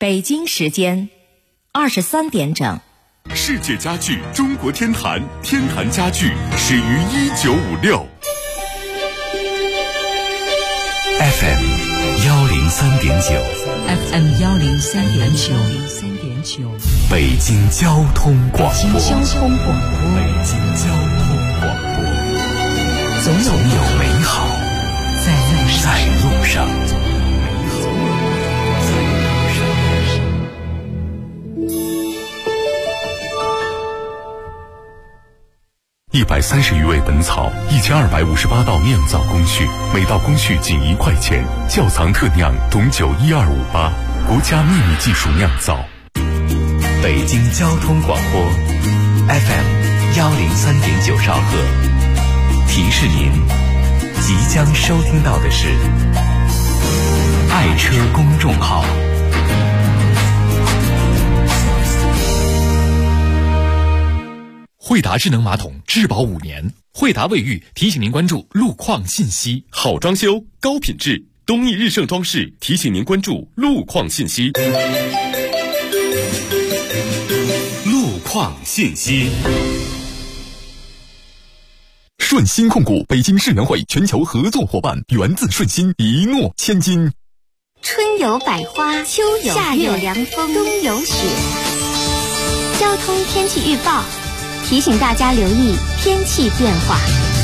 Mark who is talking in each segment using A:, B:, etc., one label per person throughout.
A: 北京时间23点整。
B: 世界家具中国天坛，天坛家具始于1956。
C: FM 103.9
D: FM 103.9
C: 北京交通广播。
D: 北京交通广播。
C: 北京交通广播。
D: 总有
C: 美好在路上。130余味本草，1258道酿造工序，每道工序仅1块钱。窖藏特酿董酒12588，国家秘密技术酿造。北京交通广播 FM 103.9兆赫，提示您即将收听到的是爱车公众号。
E: 惠达智能马桶质保5年，惠达卫浴提醒您关注路况信息。
B: 好装修，高品质，东益日盛装饰提醒您关注路况信息。路况信息。
F: 顺鑫控股北京世能会全球合作伙伴，源自顺鑫，一诺千金。
G: 春有百花，秋有夏有凉风，冬有雪。交通天气预报提醒大家留意天气变化。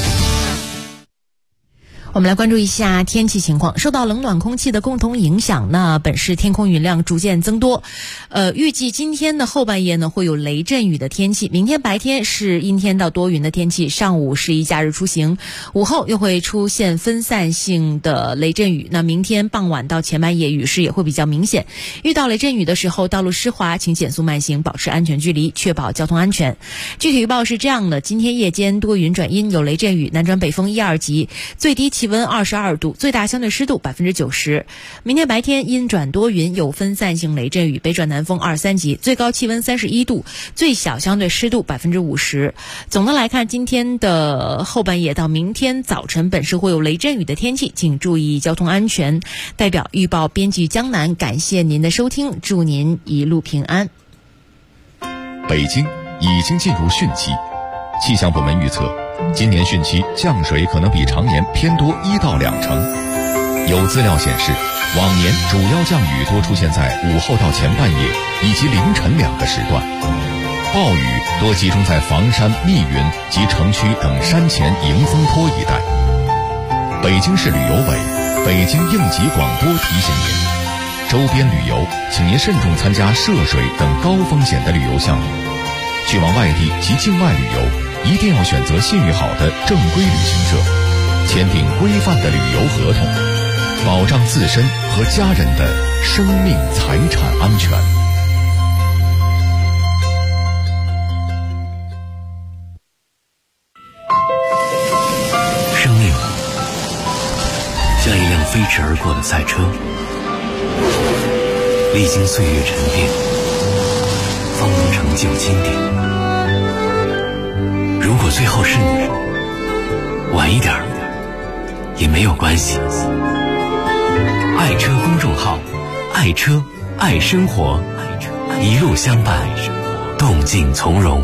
D: 我们来关注一下天气情况。受到冷暖空气的共同影响呢，本市天空云量逐渐增多。预计今天的后半夜呢会有雷阵雨的天气，明天白天是阴天到多云的天气，上午适宜假日出行，午后又会出现分散性的雷阵雨。那明天傍晚到前半夜雨势也会比较明显。遇到雷阵雨的时候，道路湿滑，请减速慢行，保持安全距离，确保交通安全。具体预报是这样的：今天夜间多云转阴，有雷阵雨，南转北风1、2级，最低气温22度，最大相对湿度90%。明天白天阴转多云，有分散性雷阵雨，北转南风2、3级，最高气温31度，最小相对湿度50%。总的来看，今天的后半夜到明天早晨，本市会有雷阵雨的天气，请注意交通安全。代表预报编辑江南，感谢您的收听，祝您一路平安。
C: 北京已经进入汛期，气象部门预测今年汛期降水可能比常年偏多1到2成。有资料显示，往年主要降雨多出现在午后到前半夜以及凌晨2个时段，暴雨多集中在房山、密云及城区等山前迎风坡一带。北京市旅游委、北京应急广播提醒您，周边旅游请您慎重参加涉水等高风险的旅游项目。去往外地及境外旅游，一定要选择信誉好的正规旅行社，签订规范的旅游合同，保障自身和家人的生命财产安全。
H: 生命像一辆飞驰而过的赛车，历经岁月沉淀，方能成就经典。如果最后是你，晚一点也没有关系。爱车公众号，爱车爱生活，一路相伴，动静从容。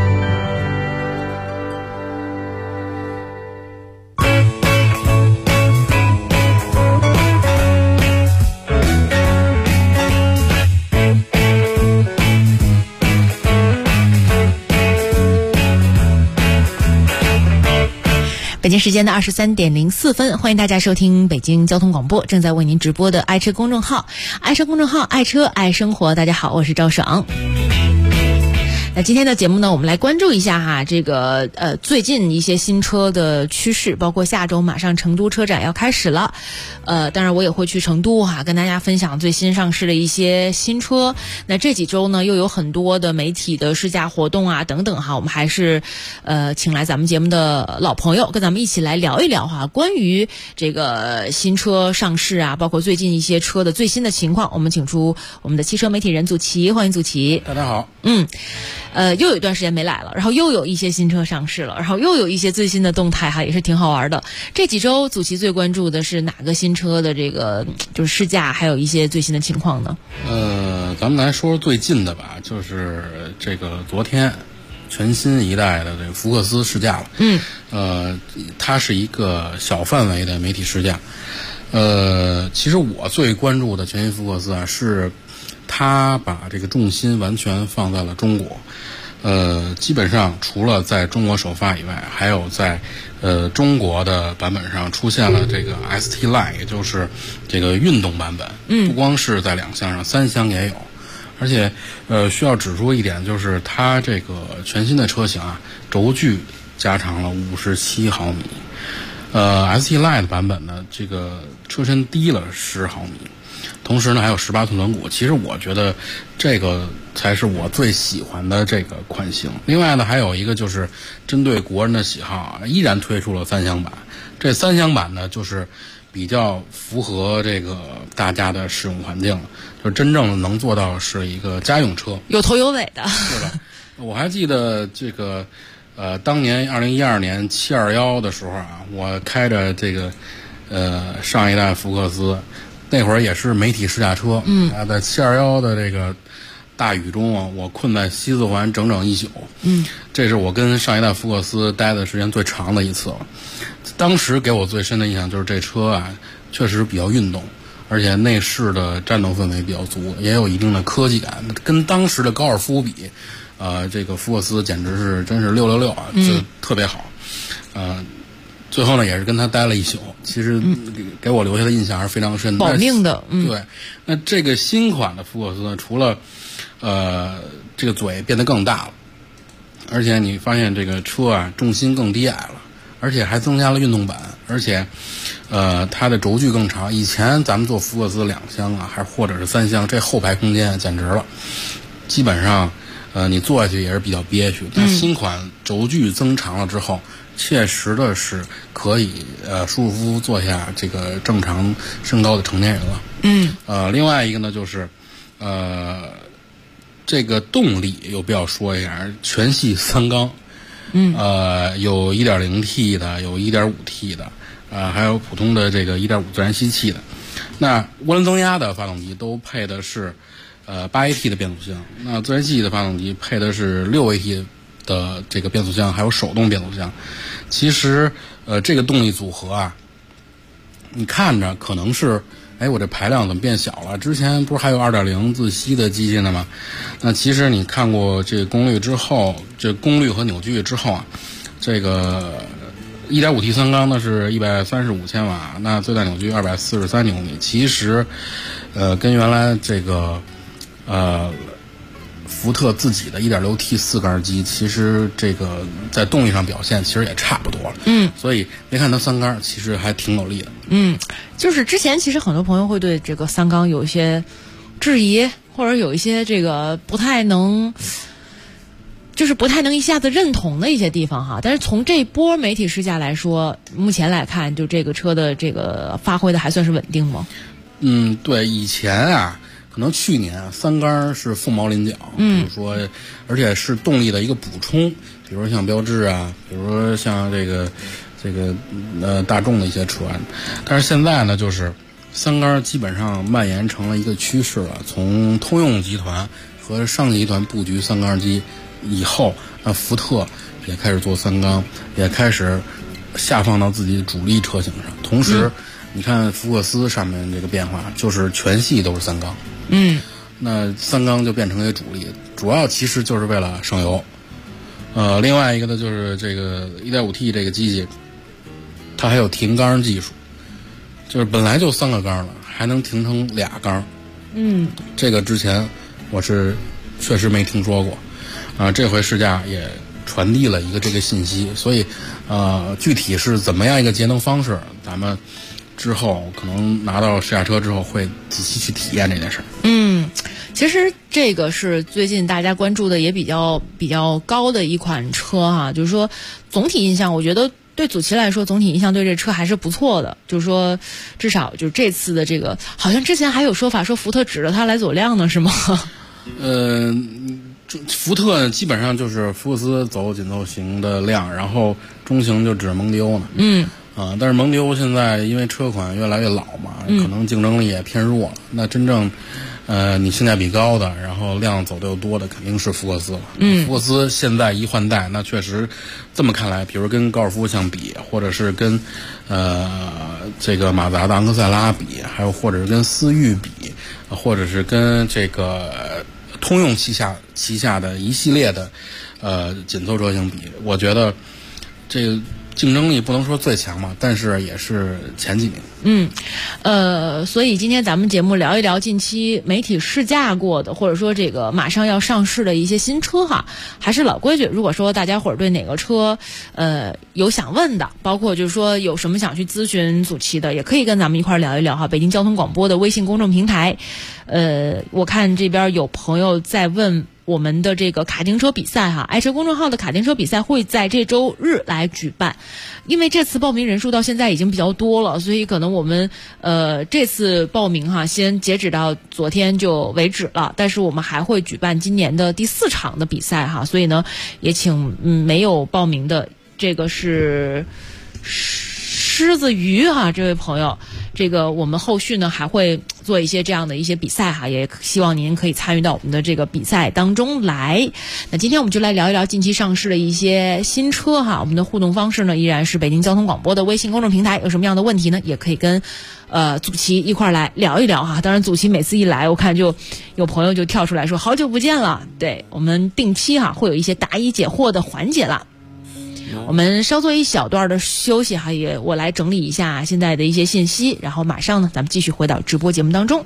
D: 北京时间的23点04分，欢迎大家收听北京交通广播，正在为您直播的爱车公众号，爱车公众号，爱车爱生活。大家好，我是赵爽。那今天的节目呢，我们来关注一下哈，这个最近一些新车的趋势，包括下周马上成都车展要开始了，当然我也会去成都哈，跟大家分享最新上市的一些新车。那这几周呢，又有很多的媒体的试驾活动啊等等哈，我们还是请来咱们节目的老朋友，跟咱们一起来聊一聊哈，关于这个新车上市啊，包括最近一些车的最新的情况。我们请出我们的汽车媒体人祖奇，欢迎祖奇。
I: 大家好。
D: 又有一段时间没来了，然后又有一些新车上市了，然后又有一些最新的动态哈，也是挺好玩的。这几周祖奇最关注的是哪个新车的这个就是试驾，还有一些最新的情况呢？
I: 咱们来说说最近的吧，就是这个昨天全新一代的这个福克斯试驾了。它是一个小范围的媒体试驾。其实我最关注的全新福克斯啊，是它把这个重心完全放在了中国。基本上除了在中国首发以外，还有在中国的版本上出现了这个 ST Line， 也就是这个运动版本。不光是在2厢上，3厢也有。而且需要指出一点，就是它这个全新的车型啊，轴距加长了57毫米。ST Line 的版本呢，这个车身低了10毫米。同时呢，还有18寸轮毂。其实我觉得这个才是我最喜欢的这个款型。另外呢，还有一个就是针对国人的喜好啊，依然推出了3厢版。这3厢版呢，就是比较符合这个大家的使用环境，就真正能做到是一个家用车，
D: 有头有尾的。
I: 是吧？我还记得这个当年2012年721的时候啊，我开着这个上一代福克斯。那会儿也是媒体试驾车，在721的这个大雨中啊，我困在西四环整整1宿。这是我跟上一代福克斯待的时间最长的一次了。当时给我最深的印象就是这车啊，确实比较运动，而且内饰的战斗氛围比较足，也有一定的科技感，跟当时的高尔夫比，这个福克斯简直是真是666啊，就特别好。最后呢，也是跟他待了1宿，其实给我留下的印象还是非常深，
D: 保命的。
I: 对，那这个新款的福克斯呢，除了这个嘴变得更大了，而且你发现这个车啊重心更低矮了，而且还增加了运动版，而且它的轴距更长。以前咱们做福克斯2厢啊，还或者是3厢，这后排空间简直了，基本上你坐下去也是比较憋屈。但新款轴距增长了之后，切实的是可以舒舒服服坐下这个正常身高的成年人了。另外一个呢，就是这个动力有必要说一下，全系3缸。有 1.0T 的，有 1.5T 的，还有普通的这个 1.5 自然吸气的。那涡轮增压的发动机都配的是8AT 的变速箱，那自然吸气的发动机配的是6AT 的这个变速箱，还有手动变速箱。其实这个动力组合啊，你看着可能是我这排量怎么变小了，之前不是还有 2.0 自吸的机器呢吗？那其实你看过这个功率之后，这功率和扭矩之后啊，这个 1.5T 3缸呢是135千瓦，那最大扭矩243牛米。其实跟原来这个福特自己的 1.6T 4缸机，其实这个在动力上表现其实也差不多了。所以别看它3缸，其实还挺有力的。
D: 就是之前其实很多朋友会对这个3缸有一些质疑，或者有一些这个不太能一下子认同的一些地方哈。但是从这波媒体试驾来说，目前来看，就这个车的这个发挥的还算是稳定吗？
I: 对，以前啊。可能去年3缸是凤毛麟角，比如说，而且是动力的一个补充，比如说像标致啊，比如说像这个大众的一些车，但是现在呢，就是3缸基本上蔓延成了一个趋势了。从通用集团和上汽集团布局3缸机以后，那福特也开始做3缸，也开始下放到自己的主力车型上。同时，你看福克斯上面这个变化，就是全系都是3缸。那3缸就变成一个主力，主要其实就是为了省油。另外一个呢，就是这个 1.5T 这个机器，它还有停缸技术，就是本来就3个缸了，还能停成2缸。这个之前我是确实没听说过。这回试驾也传递了一个这个信息，所以具体是怎么样一个节能方式，咱们之后可能拿到试驾车之后会仔细去体验这件事。
D: 其实这个是最近大家关注的也比较高的一款车哈，就是说总体印象，我觉得对祖奇来说，总体印象对这车还是不错的。就是说，至少就是这次的这个，好像之前还有说法说福特指着它来走量呢，是吗？
I: 福特基本上就是福克斯走紧凑型的量，然后中型就指着蒙迪欧呢。 但是蒙迪欧现在因为车款越来越老嘛，可能竞争力也偏弱了。那真正你性价比高的，然后量走的又多的，肯定是福克斯了。福克斯现在一换代，那确实这么看来，比如跟高尔夫相比，或者是跟这个马自达的昂克赛拉比，还有或者是跟思域比，或者是跟这个通用旗下的一系列的紧凑车型比，我觉得这个竞争力不能说最强嘛，但是也是前几名。
D: 所以今天咱们节目聊一聊近期媒体试驾过的，或者说这个马上要上市的一些新车哈。还是老规矩，如果说大家伙儿对哪个车有想问的，包括就是说有什么想去咨询祖奇的，也可以跟咱们一块儿聊一聊哈。北京交通广播的微信公众平台，我看这边有朋友在问我们的这个卡丁车比赛哈，爱车公众号的卡丁车比赛会在这周日来举办。因为这次报名人数到现在已经比较多了，所以可能我们这次报名哈，先截止到昨天就为止了。但是我们还会举办今年的第4场的比赛哈，所以呢，也请没有报名的，这个是狮子鱼哈，这位朋友，这个我们后续呢还会做一些这样的一些比赛哈，也希望您可以参与到我们的这个比赛当中来。那今天我们就来聊一聊近期上市的一些新车哈。我们的互动方式呢依然是北京交通广播的微信公众平台，有什么样的问题呢，也可以跟祖奇一块来聊一聊哈。当然祖奇每次一来，我看就有朋友就跳出来说好久不见了。对，我们定期哈会有一些答疑解惑的环节了。我们稍作一小段的休息哈，我来整理一下现在的一些信息，然后马上呢咱们继续回到直播节目当中。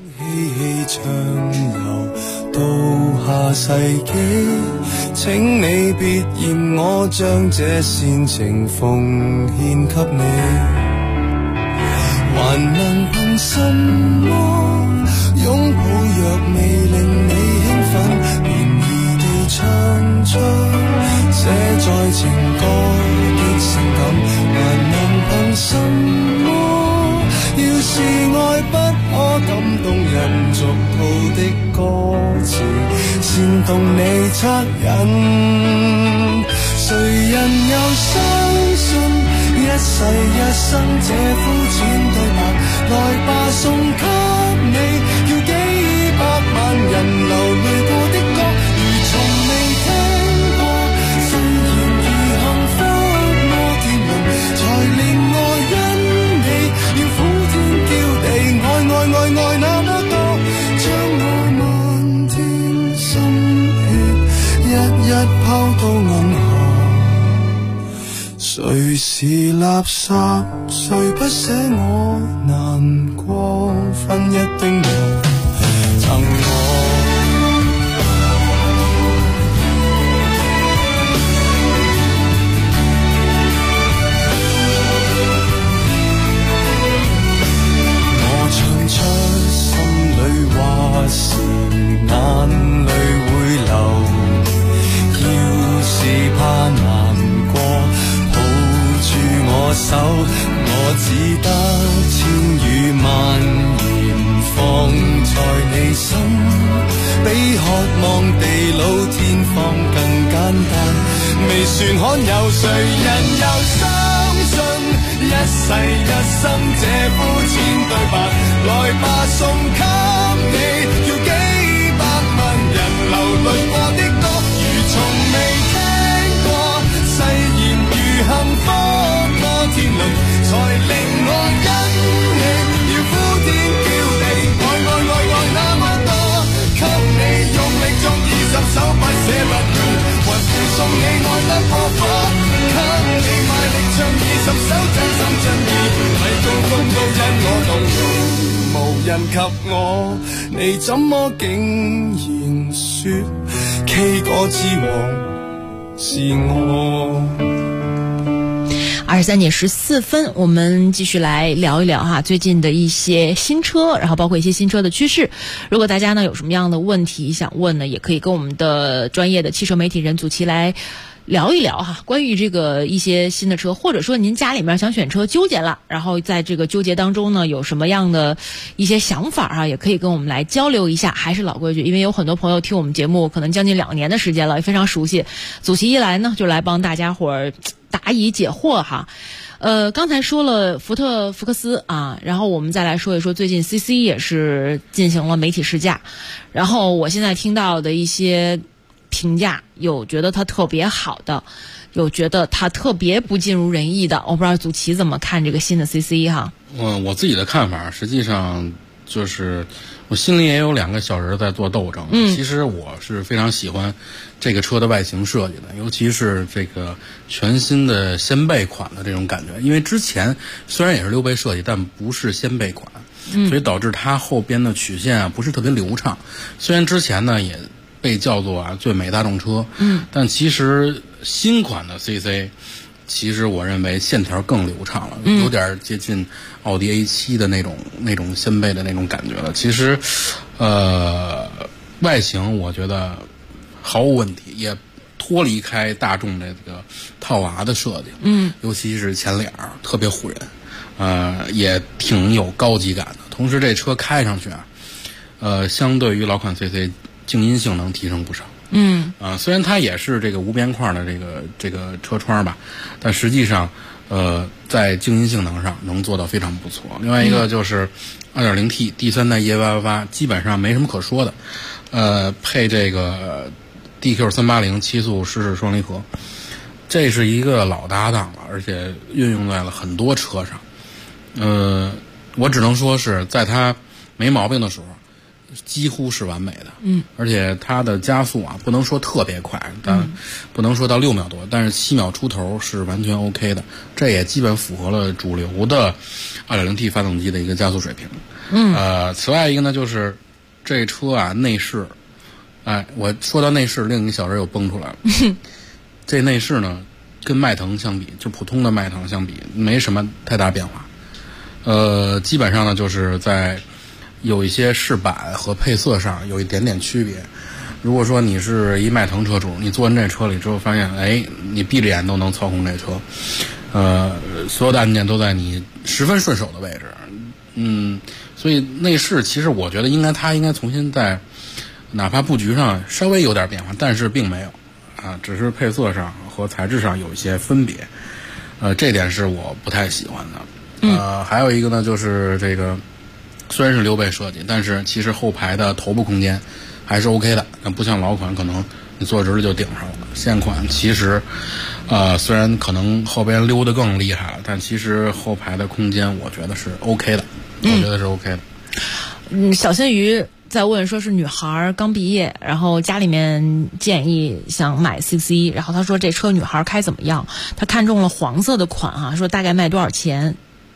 J: 到下世紀，請你別嫌我將這煽情奉獻給你，還能憑什麼擁抱若未令你興奮，便宜地唱出寫在情歌的性感，還能憑什麼要是愛不可感動人俗套的歌詞，煽動你惻隱，誰人又相信一世一生這膚淺對白，來吧送給你，要幾百萬人流淚過的歌，如從未聽過，誓言如幸福摩天輪，才令我因你要苦天叫地，愛那麼多，將我漫天心血一一拋到銀河。誰是垃圾？誰不捨我難過？分一丁油贈我。我唱出心裏話時，眼淚會流。要是怕難過，我手，我只得千語萬言放在你心，比渴望地老天荒更簡單。未算罕有，誰人又相信一世一生這膚淺對白？來吧送給你，要幾百萬人流淚過的歌，如從未聽過，誓言如幸福天倫，才令我因你要呼天叫地，愛那麼多，給你用力作20首不捨不棄，還附送你愛得過火，給你賣力唱20首真心真意，米高風都因我動容，無人及我，你怎麼竟然說 K 歌之王是我
D: ？23點14分，我們繼續來聊一聊哈最近的一些新車，然後包括一些新車的趨勢。如果大家呢有什麼樣的問題想問呢，也可以跟我們的專業的汽車媒體人祖奇來聊一聊哈，關於這個一些新的車，或者說您家裡面想選車糾結了，然後在這個糾結當中呢有什麼樣的一些想法哈，也可以跟我們來交流一下。還是老規矩，因為有很多朋友聽我們節目可能將近2年的時間了，也非常熟悉。祖奇一來呢就來幫大家伙兒答疑解惑哈。 刚才说了福特福克斯啊，然后我们再来说一说最近 CC 也是进行了媒体试驾，然后我现在听到的一些评价，有觉得它特别好的，有觉得它特别不尽如人意的，我不知道祖奇怎么看这个新的 CC 哈？
I: 我自己的看法，实际上就是我心里也有两个小人在做斗争。其实我是非常喜欢这个车的外形设计的，尤其是这个全新的掀背款的这种感觉。因为之前虽然也是溜背设计，但不是掀背款，所以导致它后边的曲线啊不是特别流畅。虽然之前呢也被叫做最美大众车，但其实新款的 CC。其实我认为线条更流畅了，有点接近奥迪 A7 的那种掀背的那种感觉了。其实，外形我觉得毫无问题，也脱离开大众的这个套娃的设计。尤其是前脸特别唬人，也挺有高级感的。同时，这车开上去相对于老款 CC， 静音性能提升不少。虽然它也是这个无边框的这个车窗吧，但实际上，在静音性能上能做到非常不错。另外一个就是 2.0T 第三代EA888，基本上没什么可说的。配这个 DQ380 7速湿式双离合，这是一个老搭档了，而且运用在了很多车上。我只能说是在它没毛病的时候。几乎是完美的，而且它的加速不能说特别快，但不能说到6秒多，但是7秒出头是完全 OK 的，这也基本符合了主流的 2.0T 发动机的一个加速水平。此外一个呢，就是这车内饰，我说到内饰，另一个小人又蹦出来了。这内饰呢，跟迈腾相比，就普通的迈腾相比，没什么太大变化。基本上呢，就是在有一些饰板和配色上有一点点区别。如果说你是一迈腾车主，你坐进这车里之后发现，你闭着眼都能操控这车，所有的按键都在你十分顺手的位置。所以内饰其实我觉得它应该重新在哪怕布局上稍微有点变化，但是并没有只是配色上和材质上有一些分别。这点是我不太喜欢的。还有一个呢，就是这个虽然是溜背设计，但是其实后排的头部空间还是 OK 的，不像老款可能你坐直了就顶上了。现款其实虽然可能后边溜得更厉害了，但其实后排的空间我觉得是 OK 的。我觉得是 OK 的。
D: 小鲜鱼在问说是女孩刚毕业，然后家里面建议想买 CC， 然后他说这车女孩开怎么样，他看中了黄色的款说大概卖多少钱。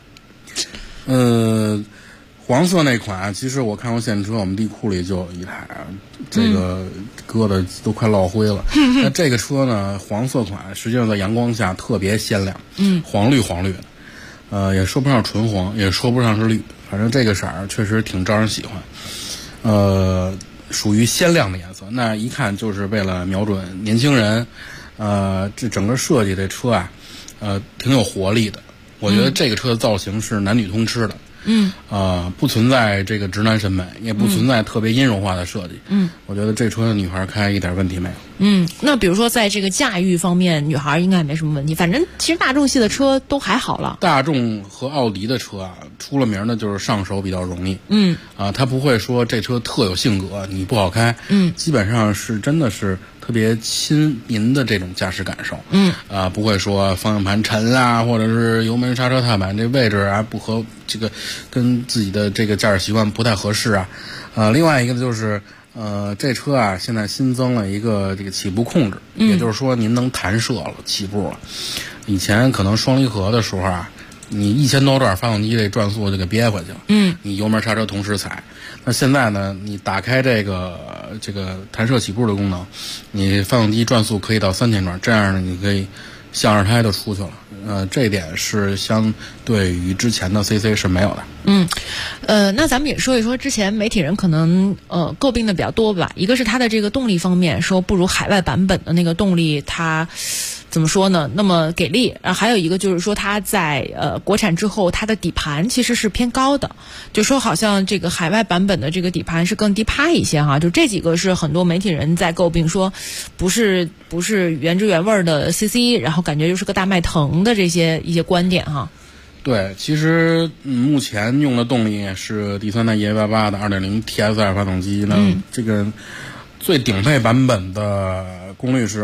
I: 黄色那款其实我看过现车，我们地库里就有一台，这个搁的都快落灰了。那这个车呢，黄色款实际上在阳光下特别鲜亮，黄绿的，也说不上纯黄，也说不上是绿，反正这个色儿确实挺招人喜欢。属于鲜亮的颜色，那一看就是为了瞄准年轻人。这整个设计这车挺有活力的。我觉得这个车的造型是男女通吃的。不存在这个直男审美，也不存在特别阴柔化的设计。我觉得这车女孩开一点问题没有。
D: 那比如说在这个驾驭方面，女孩应该没什么问题。反正其实大众系的车都还好了。
I: 大众和奥迪的车出了名的就是上手比较容易。他不会说这车特有性格，你不好开。基本上是真的是特别亲民的这种驾驶感受。不会说方向盘沉或者是油门刹车踏板这位置不合，这个跟自己的这个驾驶习惯不太合适。另外一个就是这车现在新增了一个这个起步控制，也就是说您能弹射了，起步了。以前可能双离合的时候你1000多转发动机这转速就给憋回去了。你油门刹车同时踩。那现在呢，你打开这个弹射起步的功能，你发动机转速可以到3000转，这样呢你可以向2胎都出去了。这一点是相对于之前的 CC 是没有的。
D: 那咱们也说一说之前媒体人可能诟病的比较多吧。一个是它的这个动力方面，说不如海外版本的那个动力，它怎么说呢？那么给力。还有一个就是说，它在国产之后，它的底盘其实是偏高的，就说好像这个海外版本的这个底盘是更低趴一些哈。就这几个是很多媒体人在诟病说，不是原汁原味的 CC， 然后感觉就是个大迈腾的一些观点哈。
I: 对，其实目前用的动力是第3代 EA88 的 2.0 TSI 发动机，那这个最顶配版本的功率是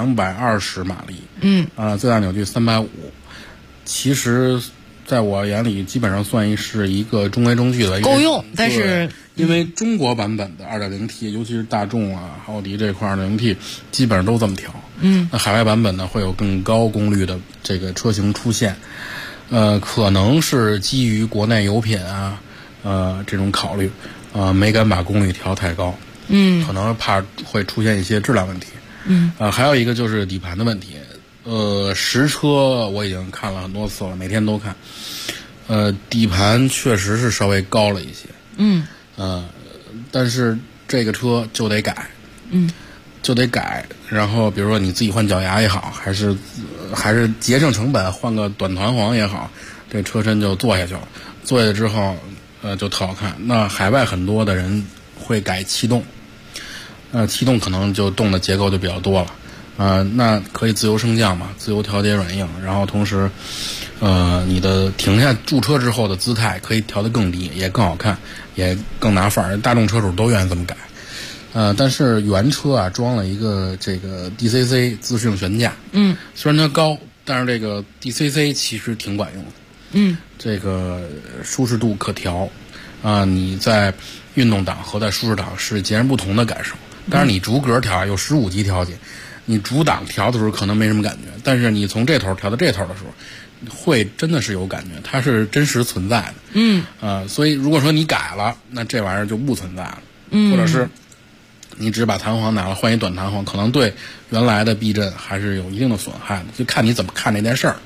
I: 220马力，最大扭矩350。其实在我眼里基本上算是一个中规中矩的，
D: 够用。但是
I: 因为中国版本的 2.0T， 尤其是大众啊、奥迪这块 2.0T 基本上都这么调。那海外版本呢会有更高功率的这个车型出现。可能是基于国内油品啊，这种考虑，没敢把功率调太高，可能怕会出现一些质量问题，还有一个就是底盘的问题，实车我已经看了很多次了，每天都看，底盘确实是稍微高了一些，但是这个车就得改，就得改，然后比如说你自己换脚牙也好，还是节省成本换个短弹簧也好，这车身就做下去了。做下去之后，就特好看。那海外很多的人会改气动，气动可能就动的结构就比较多了，那可以自由升降嘛，自由调节软硬，然后同时，你的停下驻车之后的姿态可以调得更低，也更好看，也更拿范儿。大众车主都愿意这么改。但是原车啊装了一个这个 DCC 自适应悬架，虽然它高，但是这个 DCC 其实挺管用的，这个舒适度可调，你在运动档和在舒适档是截然不同的感受。当然你逐格调有15级调节，你逐档调的时候可能没什么感觉，但是你从这头调到这头的时候，会真的是有感觉，它是真实存在的。所以如果说你改了，那这玩意儿就不存在了，或者是你只把弹簧拿了换一短弹簧，可能对原来的避震还是有一定的损害的，就看你怎么看这件事儿。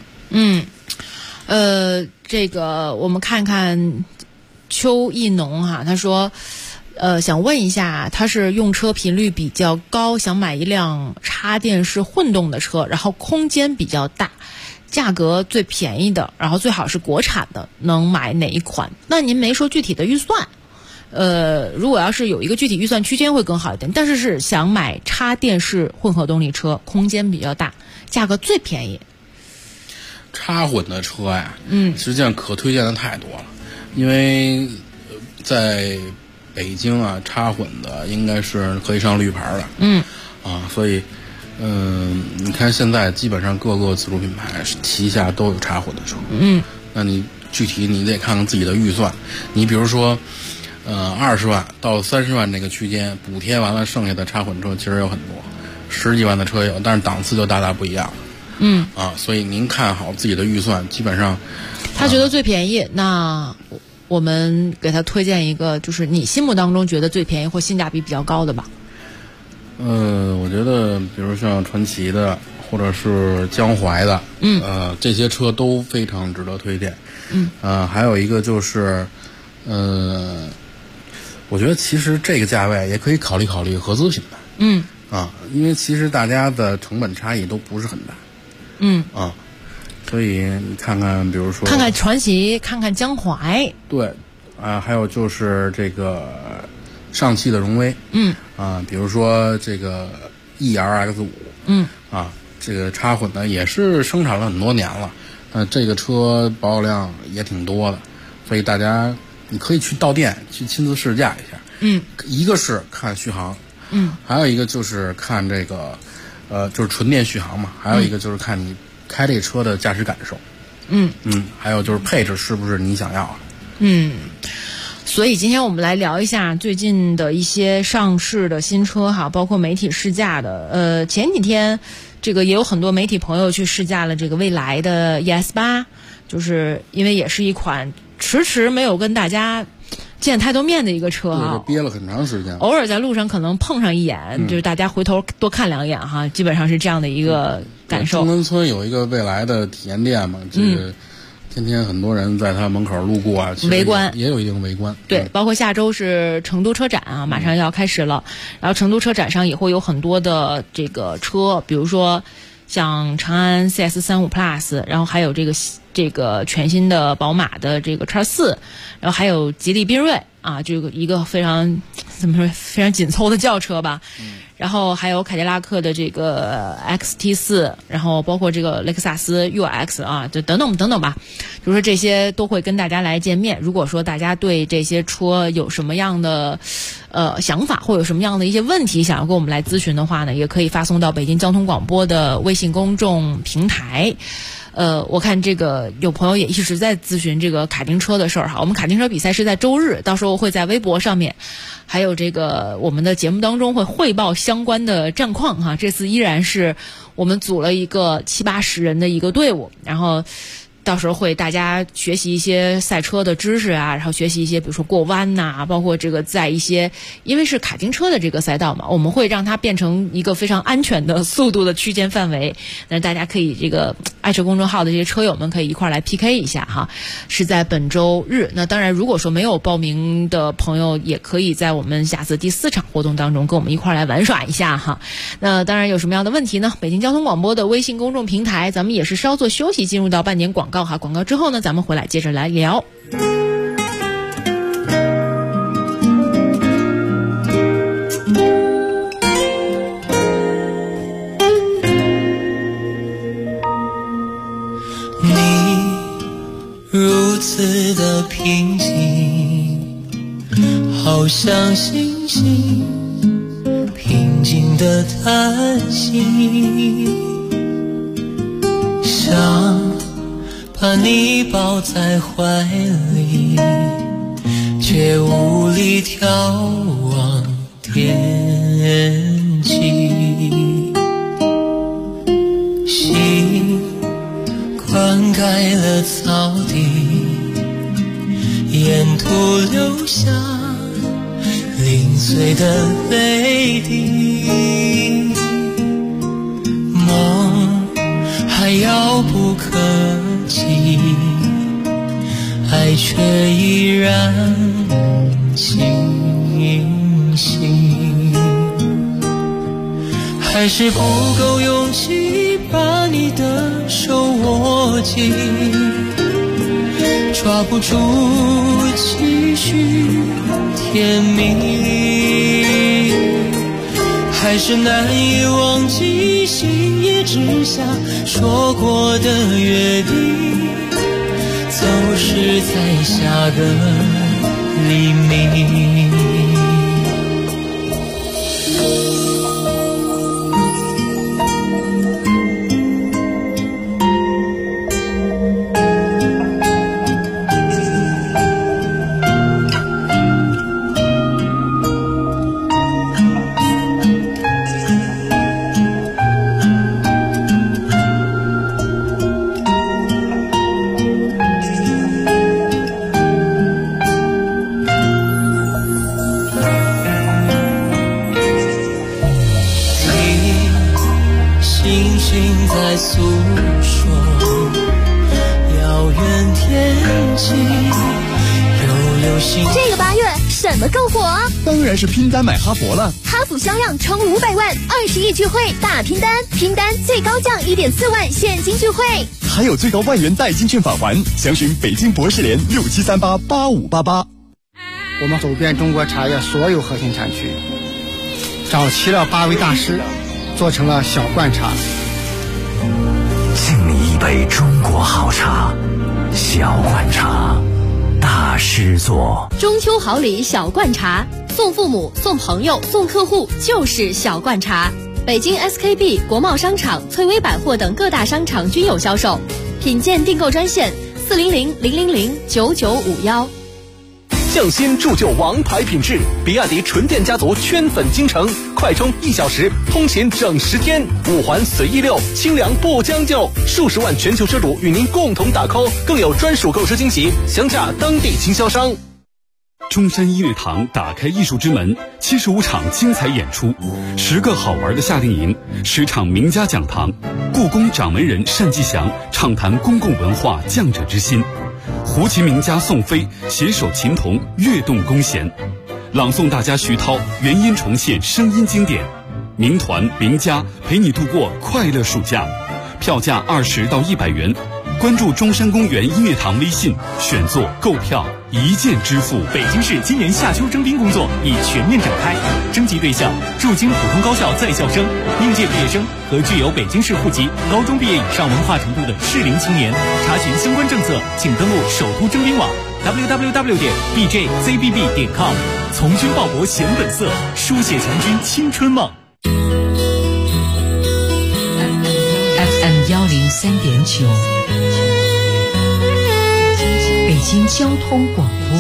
D: 这个我们看看邱义农哈，他说想问一下，他是用车频率比较高，想买一辆插电式混动的车，然后空间比较大，价格最便宜的，然后最好是国产的，能买哪一款？那您没说具体的预算。如果要是有一个具体预算区间会更好一点，但是是想买插电式混合动力车，空间比较大，价格最便宜。
I: 插混的车呀，实际上可推荐的太多了，因为在北京啊，插混的应该是可以上绿牌的，所以你看现在基本上各个自主品牌旗下都有插混的车，那你具体你得看看自己的预算，你比如说20万到30万这个区间，补贴完了剩下的插混车其实有很多，10几万的车有，但是档次就大大不一样了。所以您看好自己的预算，基本上
D: 他觉得最便宜，那我们给他推荐一个就是你心目当中觉得最便宜或性价比比较高的吧。
I: 我觉得比如像传祺的或者是江淮的，这些车都非常值得推荐。还有一个就是我觉得其实这个价位也可以考虑考虑合资品牌。因为其实大家的成本差异都不是很大。所以你看看，比如说
D: 看看传祺，看看江淮，
I: 对，还有就是这个上汽的荣威，比如说这个 ERX5，这个插混的也是生产了很多年了，这个车保有量也挺多的，所以大家你可以去到店去亲自试驾一下。一个是看续航，还有一个就是看这个就是纯电续航嘛，还有一个就是看你开这车的驾驶感受，还有就是配置是不是你想要的。
D: 所以今天我们来聊一下最近的一些上市的新车哈，包括媒体试驾的。前几天这个也有很多媒体朋友去试驾了这个蔚来的 ES8，就是因为也是一款迟迟没有跟大家见太多面的一个车哈，
I: 憋了很长时间，
D: 偶尔在路上可能碰上一眼，就是大家回头多看两眼哈，基本上是这样的一个感受。
I: 中关村有一个蔚来的体验店嘛，这个天天很多人在他门口路过啊，
D: 围观
I: 也有一定围观。
D: 对，包括下周是成都车展啊，马上要开始了，然后成都车展上也会有很多的这个车，比如说像长安 CS35 Plus， 然后还有这个全新的宝马的这个 X4， 然后还有吉利缤瑞啊，这个一个非常紧凑的轿车吧。然后还有凯迪拉克的这个 XT4， 然后包括这个雷克萨斯 UX 啊，就等等吧，就是说这些都会跟大家来见面。如果说大家对这些车有什么样的想法，或有什么样的一些问题想要跟我们来咨询的话呢，也可以发送到北京交通广播的微信公众平台。我看这个有朋友也一直在咨询这个卡丁车的事儿哈。我们卡丁车比赛是在周日，到时候会在微博上面，还有这个我们的节目当中会汇报相关的战况哈。这次依然是我们组了一个70-80人的一个队伍，然后到时候会大家学习一些赛车的知识啊，然后学习一些比如说过弯呐，包括这个在一些因为是卡丁车的这个赛道嘛，我们会让它变成一个非常安全的速度的区间范围。那大家可以这个爱车公众号的这些车友们可以一块来 PK 一下哈，是在本周日。那当然如果说没有报名的朋友，也可以在我们下次第4场活动当中跟我们一块来玩耍一下哈。那当然有什么样的问题呢？北京交通广播的微信公众平台，咱们也是稍作休息，进入到半点广告哈。广告之后呢，咱们回来接着来聊。
J: 如此的平静，好像星星平静的叹息，想把你抱在怀里，却无力眺望天际，心灌溉了草地，沿途留下零碎的泪滴，梦还遥不可及，爱却依然清晰，还是不够勇气把你的手握紧，抓不住期许甜蜜，还是难以忘记星夜之下说过的约定，总是在下个黎明。在诉说遥远天际，悠悠心。
K: 这个8月什么更火啊？
F: 当然是拼单买哈佛了。
K: 哈弗销量冲500万，20亿聚会大拼单，拼单最高降1.4万现金聚会，
F: 还有最高万元代金券返还。详询北京博士联67388588。
L: 我们走遍中国茶叶所有核心产区，找齐了8位大师，做成了小罐茶。
H: 敬你一杯中国好茶，小罐茶，大师做。
K: 中秋好礼小罐茶，送父母、送朋友、送客户就是小罐茶。北京 SKP、国贸商场、翠微百货等各大商场均有销售。品鉴订购专线400-000-9951。
M: 匠心铸就王牌品质，比亚迪纯电家族圈粉京城，快充1小时，通勤整10天，5环随意溜，清凉不将就，数十万全球车主与您共同打 call， 更有专属购车惊喜，详洽当地经销商。
B: 中山音乐堂打开艺术之门，75场精彩演出，10个好玩的夏令营，10场名家讲堂，故宫掌门人单霁翔畅谈公共文化匠者之心，胡琴名家宋飞携手琴童跃动弓弦，朗诵大家徐涛原音重现声音经典，名团名家陪你度过快乐暑假。 票价20到100元。关注中山公园音乐堂微信，选座购票一键支付。
E: 北京市今年夏秋征兵工作已全面展开，征集对象驻京普通高校在校生、应届毕业生和具有北京市户籍、高中毕业以上文化程度的适龄青年。查询相关政策，请登录首都征兵网 www.bjzbb.com。从军报国显本色，书写强军青春梦。
N: FM 103.9，北京交通广播，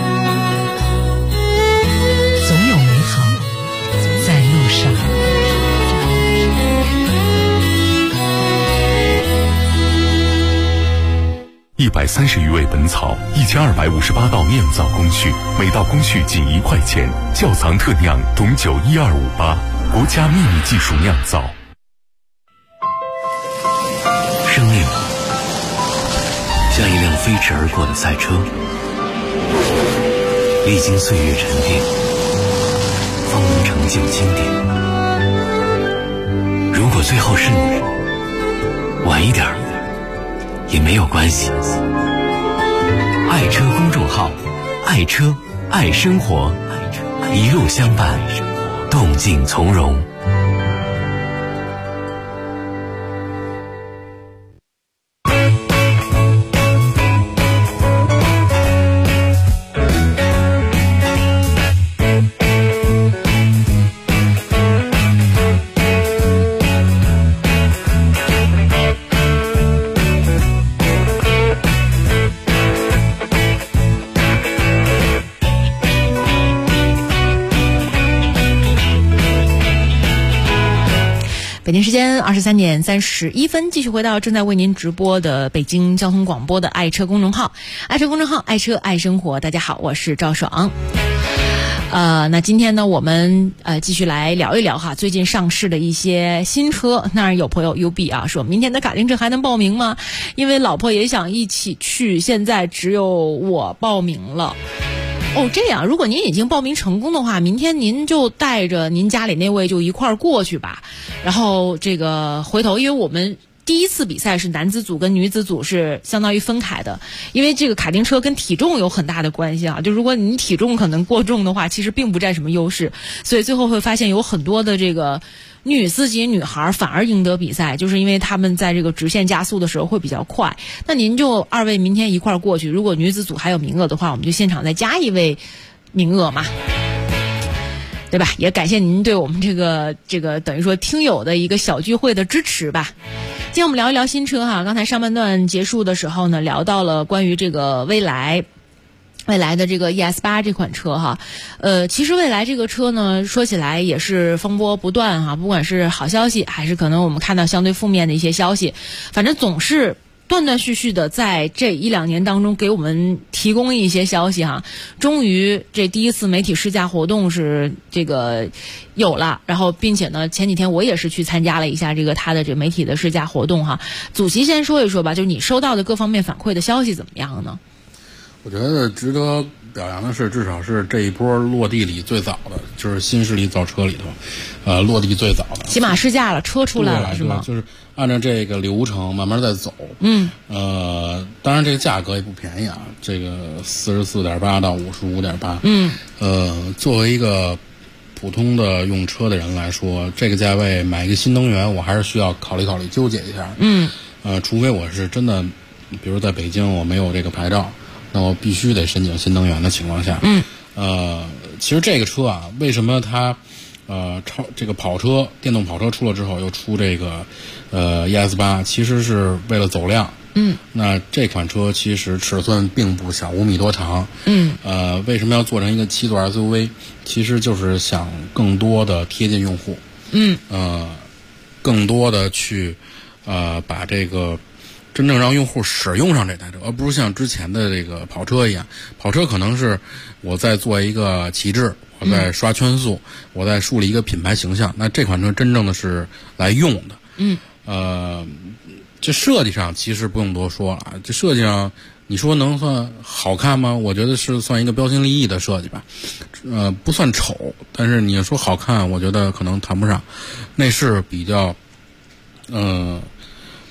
N: 总有美好在路上。
F: 130余味本草，1258道酿造工序，每道工序仅1块钱。窖藏特酿董酒12588，国家秘密技术酿造。
H: 生命像一辆飞驰而过的赛车，历经岁月沉淀，方能成就经典。如果最后是你，晚一点也没有关系。爱车公众号，爱车爱生活，一路相伴，动静从容。
D: 北京时间23点31分，继续回到正在为您直播的北京交通广播的爱车公众号，爱车公众号，爱车爱生活。大家好，我是赵爽。那今天呢，我们继续来聊一聊哈，最近上市的一些新车。那有朋友 UB 啊，说明天的卡丁车还能报名吗？因为老婆也想一起去，现在只有我报名了。哦，这样，如果您已经报名成功的话，明天您就带着您家里那位就一块儿过去吧。然后这个回头，因为我们第一次比赛是男子组跟女子组是相当于分开的，因为这个卡丁车跟体重有很大的关系啊。就如果你体重可能过重的话，其实并不占什么优势，所以最后会发现有很多的这个女司机女孩反而赢得比赛，就是因为他们在这个直线加速的时候会比较快。那您就二位明天一块儿过去，如果女子组还有名额的话，我们就现场再加一位名额嘛，对吧？也感谢您对我们这个等于说听友的一个小聚会的支持吧。今天我们聊一聊新车哈，刚才上半段结束的时候呢，聊到了关于这个未来的这个 ES8 这款车哈，其实未来这个车呢，说起来也是风波不断哈，不管是好消息还是可能我们看到相对负面的一些消息，反正总是断断续续的在这1-2年当中给我们提供一些消息哈。终于这第一次媒体试驾活动是这个有了，然后并且呢前几天我也是去参加了一下这个他的这媒体的试驾活动哈。主席先说一说吧，就是你收到的各方面反馈的消息怎么样呢？
I: 我觉得值得表扬的是，至少是这一波落地里最早的，就是新势力造车里头，落地最早的，
D: 起码试驾了，车出来了是吗？
I: 就是按照这个流程慢慢在走。当然这个价格也不便宜啊，这个44.8到55.8。作为一个普通的用车的人来说，这个价位买一个新能源，我还是需要考虑纠结一下。除非我是真的，比如在北京我没有这个牌照，那我必须得申请新能源的情况下，其实这个车啊，为什么它这个电动跑车出了之后又出这个ES8，其实是为了走量。那这款车其实尺寸并不小，5米多长。为什么要做成一个7座 SUV？ 其实就是想更多的贴近用户。更多的去把这个真正让用户使用上这台车，而不是像之前的这个跑车一样，跑车可能是我在做一个旗帜，我在刷圈速，我在树立一个品牌形象。那这款车真正的是来用的。这设计上其实不用多说了，这设计上你说能算好看吗？我觉得是算一个标新立异的设计吧。不算丑，但是你说好看，我觉得可能谈不上。内饰比较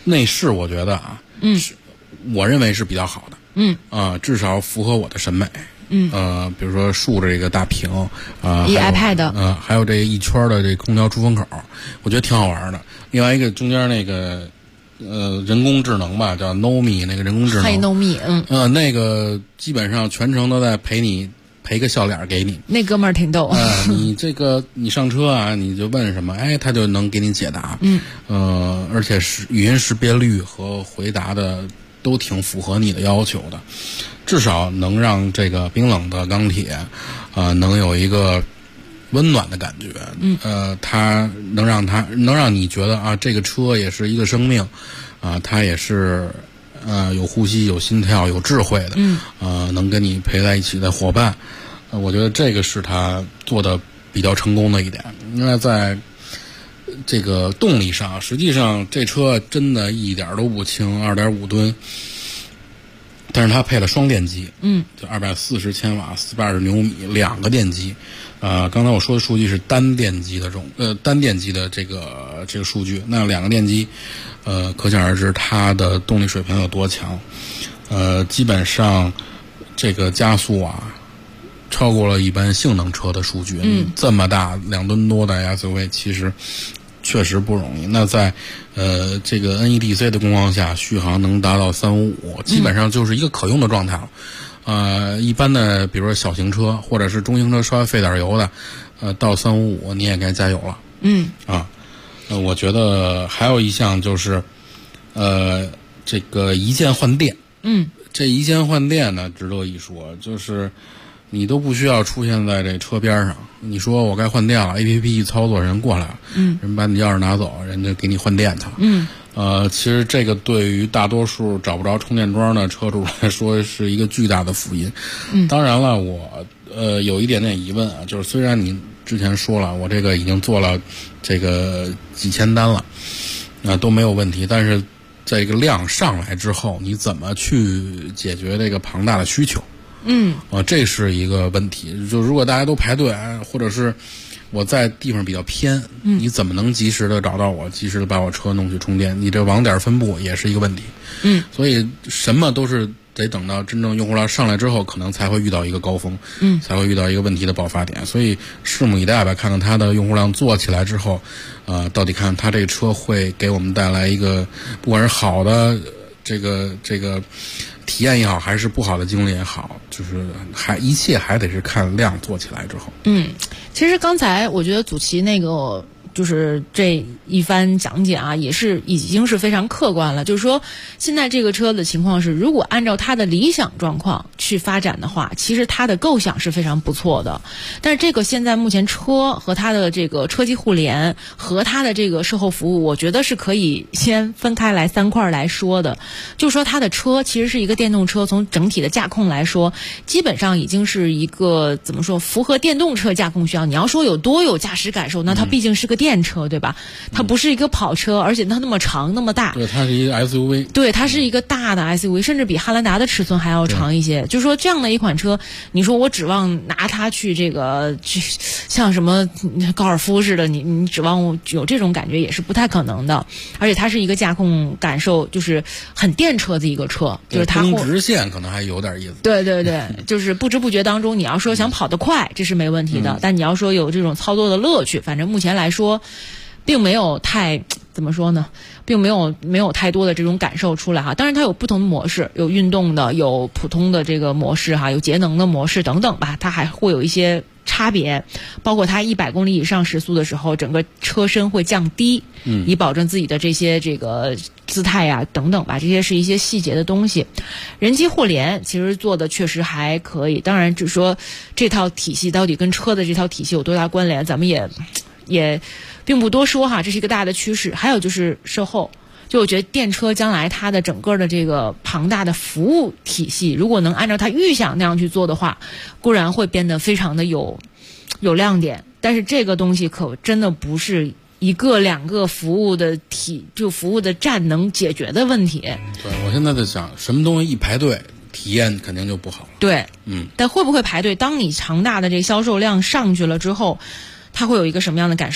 I: 内饰我觉得啊，我认为是比较好的，至少符合我的审美。比如说竖着这个大屏
D: 一 iPad，
I: 还有这一圈的这空调出风口，我觉得挺好玩的。另外一个中间那个人工智能吧，叫 Nomi 那个人工智能，
D: 嘿 Nomi，
I: 那个基本上全程都在陪个笑脸给你。
D: 那哥们儿挺逗。
I: 你这个你上车啊，你就问什么，他就能给你解答。而且是语音识别率和回答的都挺符合你的要求的。至少能让这个冰冷的钢铁，能有一个温暖的感觉。它能让你觉得啊，这个车也是一个生命，它也是有呼吸、有心跳、有智慧的。能跟你陪在一起的伙伴。我觉得这个是它做的比较成功的一点。因为在这个动力上，实际上这车真的一点都不轻，2.5吨。但是它配了双电机，就240千瓦，420牛米，2个电机。刚才我说的数据是单电机的这个数据，那2个电机，可想而知它的动力水平有多强。基本上这个加速啊，超过了一般性能车的数据。这么大2吨多的 SUV， 其实确实不容易。那在这个 NEDC 的工况下，续航能达到355，基本上就是一个可用的状态了。一般的比如说小型车或者是中型车稍微费点油的，到355你也该加油了。我觉得还有一项就是这个一键换电。这一键换电呢值得一说，就是你都不需要出现在这车边上，你说我该换电了 ，APP 一操作人过来了，人把你钥匙拿走，人家给你换电去了。其实这个对于大多数找不着充电桩的车主来说是一个巨大的福音。当然了，我有一点点疑问啊，就是虽然你之前说了我这个已经做了这个几千单了，都没有问题，但是这个量上来之后，你怎么去解决这个庞大的需求？这是一个问题。就如果大家都排队，或者是我在地方比较偏，你怎么能及时的找到我，及时的把我车弄去充电？你这网点分布也是一个问题。所以什么都是得等到真正用户量上来之后，可能才会遇到一个高峰，才会遇到一个问题的爆发点。所以拭目以待吧，看看它的用户量做起来之后，到底看它这个车会给我们带来一个不管是好的这个体验也好，还是不好的经历也好，就是一切还得是看量做起来之后。
D: 其实刚才我觉得祖奇那个就是这一番讲解啊，也是已经是非常客观了。就是说，现在这个车的情况是，如果按照它的理想状况去发展的话，其实它的构想是非常不错的。但是这个现在目前车和它的这个车机互联和它的这个售后服务，我觉得是可以先分开来3块来说的。就是说，它的车其实是一个电动车，从整体的驾控来说，基本上已经是一个怎么说，符合电动车驾控需要。你要说有多有驾驶感受，那它毕竟是个电车，对吧？它不是一个跑车，而且它那么长那么大。
I: 对，它是一个 SUV。
D: 对，它是一个大的 SUV， 甚至比汉兰达的尺寸还要长一些。就是说，这样的一款车，你说我指望拿它去像什么高尔夫似的，你指望有这种感觉也是不太可能的。而且它是一个驾控感受就是很电车的一个车，就是它
I: 中直线可能还有点意思。
D: 对对对，就是不知不觉当中，你要说想跑得快，这是没问题的。但你要说有这种操作的乐趣，反正目前来说，并没有太怎么说呢，并没有太多的这种感受出来哈。当然它有不同的模式，有运动的，有普通的这个模式哈，有节能的模式等等吧，它还会有一些差别，包括它100公里以上时速的时候，整个车身会降低，以保证自己的这些这个姿态呀等等吧，这些是一些细节的东西。人机互联其实做的确实还可以，当然只说这套体系到底跟车的这套体系有多大关联，咱们也并不多说哈，这是一个大的趋势。还有就是售后，就我觉得电车将来它的整个的这个庞大的服务体系，如果能按照它预想那样去做的话，固然会变得非常的有亮点，但是这个东西可真的不是1个2个服务的站能解决的问题。
I: 对，我现在在想，什么东西一排队，体验肯定就不好了。
D: 对，但会不会排队？当你庞大的这销售量上去了之后，它会有一个什么样的感受？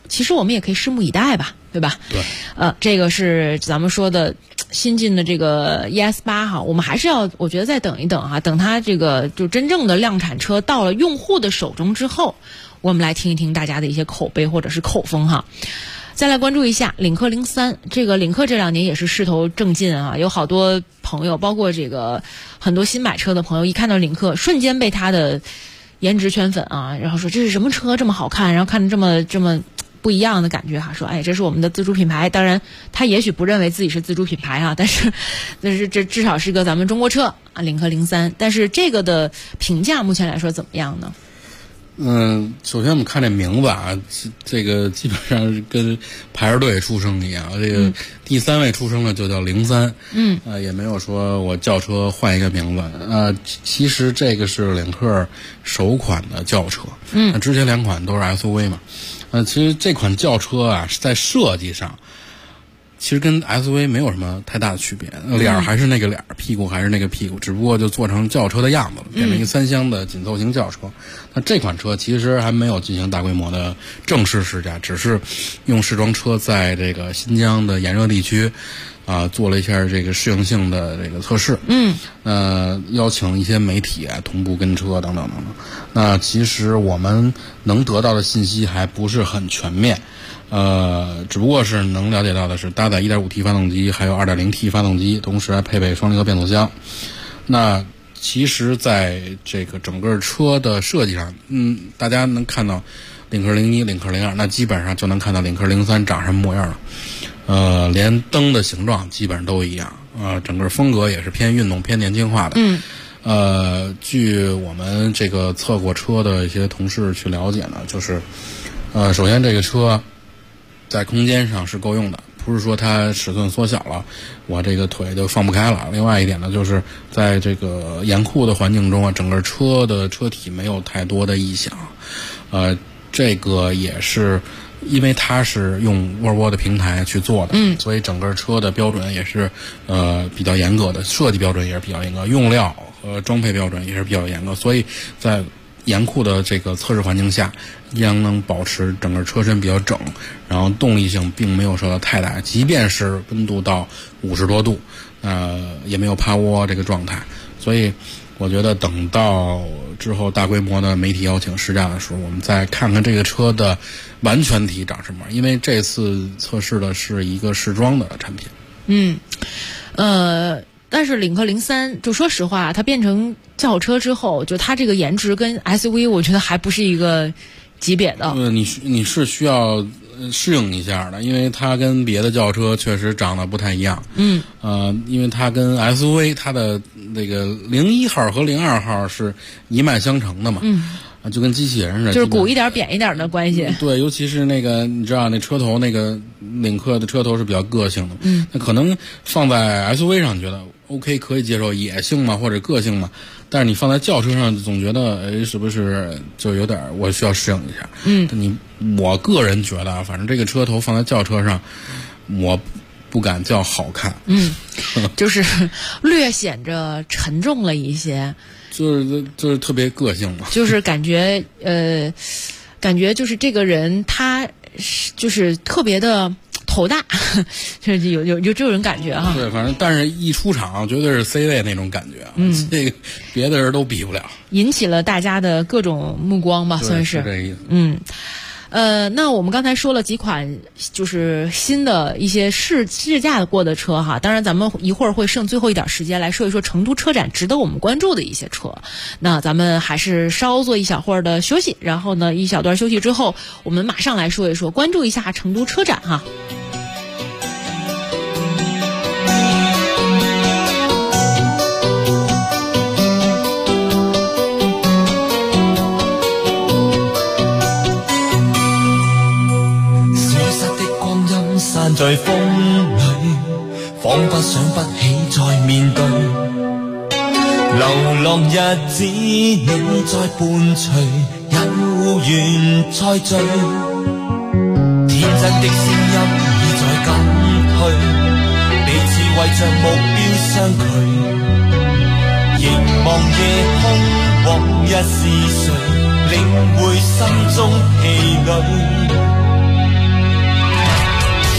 D: 其实我们也可以拭目以待吧，对吧？
I: 对。
D: 这个是咱们说的新进的这个 ES8哈，我们还是要我觉得再等一等哈，等它这个就真正的量产车到了用户的手中之后，我们来听一听大家的一些口碑或者是口风哈。再来关注一下领克03，这个领克这2年也是势头正劲啊，有好多朋友，包括这个很多新买车的朋友，一看到领克瞬间被它的颜值圈粉啊，然后说这是什么车这么好看，然后看着这么不一样的感觉哈，说哎这是我们的自主品牌。当然他也许不认为自己是自主品牌哈，但是这至少是个咱们中国车啊，领克03。但是这个的评价目前来说怎么样呢？
I: 首先我们看这名字啊，这个基本上是跟排着队出生一样，这个第3位出生的就叫03，也没有说我轿车换一个名字，其实这个是领克首款的轿车，之前2款都是 SUV 嘛，其实这款轿车啊在设计上其实跟 SUV 没有什么太大的区别，脸还是那个脸，屁股还是那个屁股，只不过就做成轿车的样子了，变成一个3厢的紧凑型轿车。那这款车其实还没有进行大规模的正式试驾，只是用试装车在这个新疆的炎热地区做了一下这个适应性的这个测试。邀请一些媒体同步跟车等等等等。那其实我们能得到的信息还不是很全面。只不过是能了解到的是搭载 1.5T 发动机还有 2.0T 发动机，同时还配备双离合变速箱。那其实在这个整个车的设计上，大家能看到领克01、领克02，那基本上就能看到领克03长什么模样了。连灯的形状基本上都一样，整个风格也是偏运动偏年轻化的。据我们这个测过车的一些同事去了解呢，就是首先这个车在空间上是够用的，不是说它尺寸缩小了我这个腿就放不开了。另外一点呢，就是在这个严酷的环境中啊，整个车的车体没有太多的异响。这个也是因为它是用沃尔沃的平台去做的，所以整个车的标准也是比较严格的，设计标准也是比较严格，用料和装配标准也是比较严格，所以在严酷的这个测试环境下，依然能保持整个车身比较整，然后动力性并没有受到太大，即便是温度到50多度，也没有趴窝这个状态。所以我觉得等到之后大规模的媒体邀请试驾的时候，我们再看看这个车的完全体长什么样，因为这次测试的是一个试装的产品。
D: 但是领克03就说实话，它变成轿车之后，就它这个颜值跟 SUV 我觉得还不是一个级别的。
I: 你是需要适应一下的，因为它跟别的轿车确实长得不太一样。因为它跟 SUV 它的那个01号和02号是一脉相承的嘛。就跟机器人似的，
D: 就是鼓一点扁一点的关系。
I: 对，尤其是那个你知道那车头，那个领克的车头是比较个性的。那可能放在 SUV 上觉得 OK 可以接受野性嘛或者个性嘛，但是你放在轿车上总觉得是不是就有点我需要适应一下。我个人觉得反正这个车头放在轿车上，我不敢叫好看。
D: 就是略显着沉重了一些。
I: 就是特别个性嘛，
D: 就是感觉就是这个人他就是特别的头大，就是有这种感觉哈。
I: 对，反正但是一出场绝对是 C 位那种感觉，这个别的人都比不了，
D: 引起了大家的各种目光吧，算是
I: 这个意思。
D: 那我们刚才说了几款就是新的一些试驾过的车哈，当然咱们一会儿会剩最后一点时间来说一说成都车展值得我们关注的一些车。那咱们还是稍做一小会儿的休息，然后呢一小段休息之后，我们马上来说一说关注一下成都车展哈。
J: 散在風裏，彷彿想不起再面對。流浪日子你在伴隨，有緣再聚。天真的聲音已在減退，彼此為着目標相距。凝望夜空，往日是誰領會心中疲累？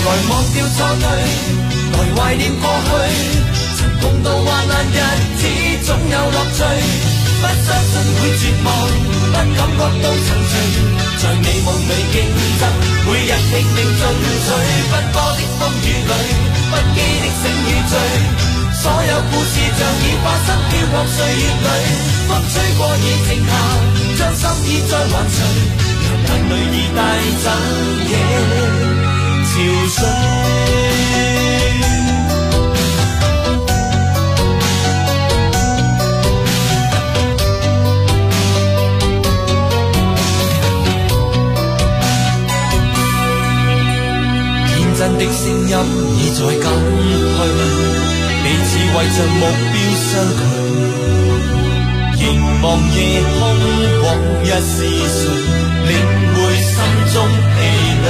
J: 來忘掉錯對，來懷念過去，曾共度患難日子總有樂趣，不相信會絕望，不感覺到躊躇，在美夢裏競爭，每日拼命進取，奔波的風雨裏，不羈的醒與醉，所有故事像已發生飄泊歲月裏，風吹過已靜下，將心意再還隨，讓眼淚已帶走夜潮水。真的聲音已在減退，彼此為着目標相距，凝望夜空，往日是誰領會心中疲累，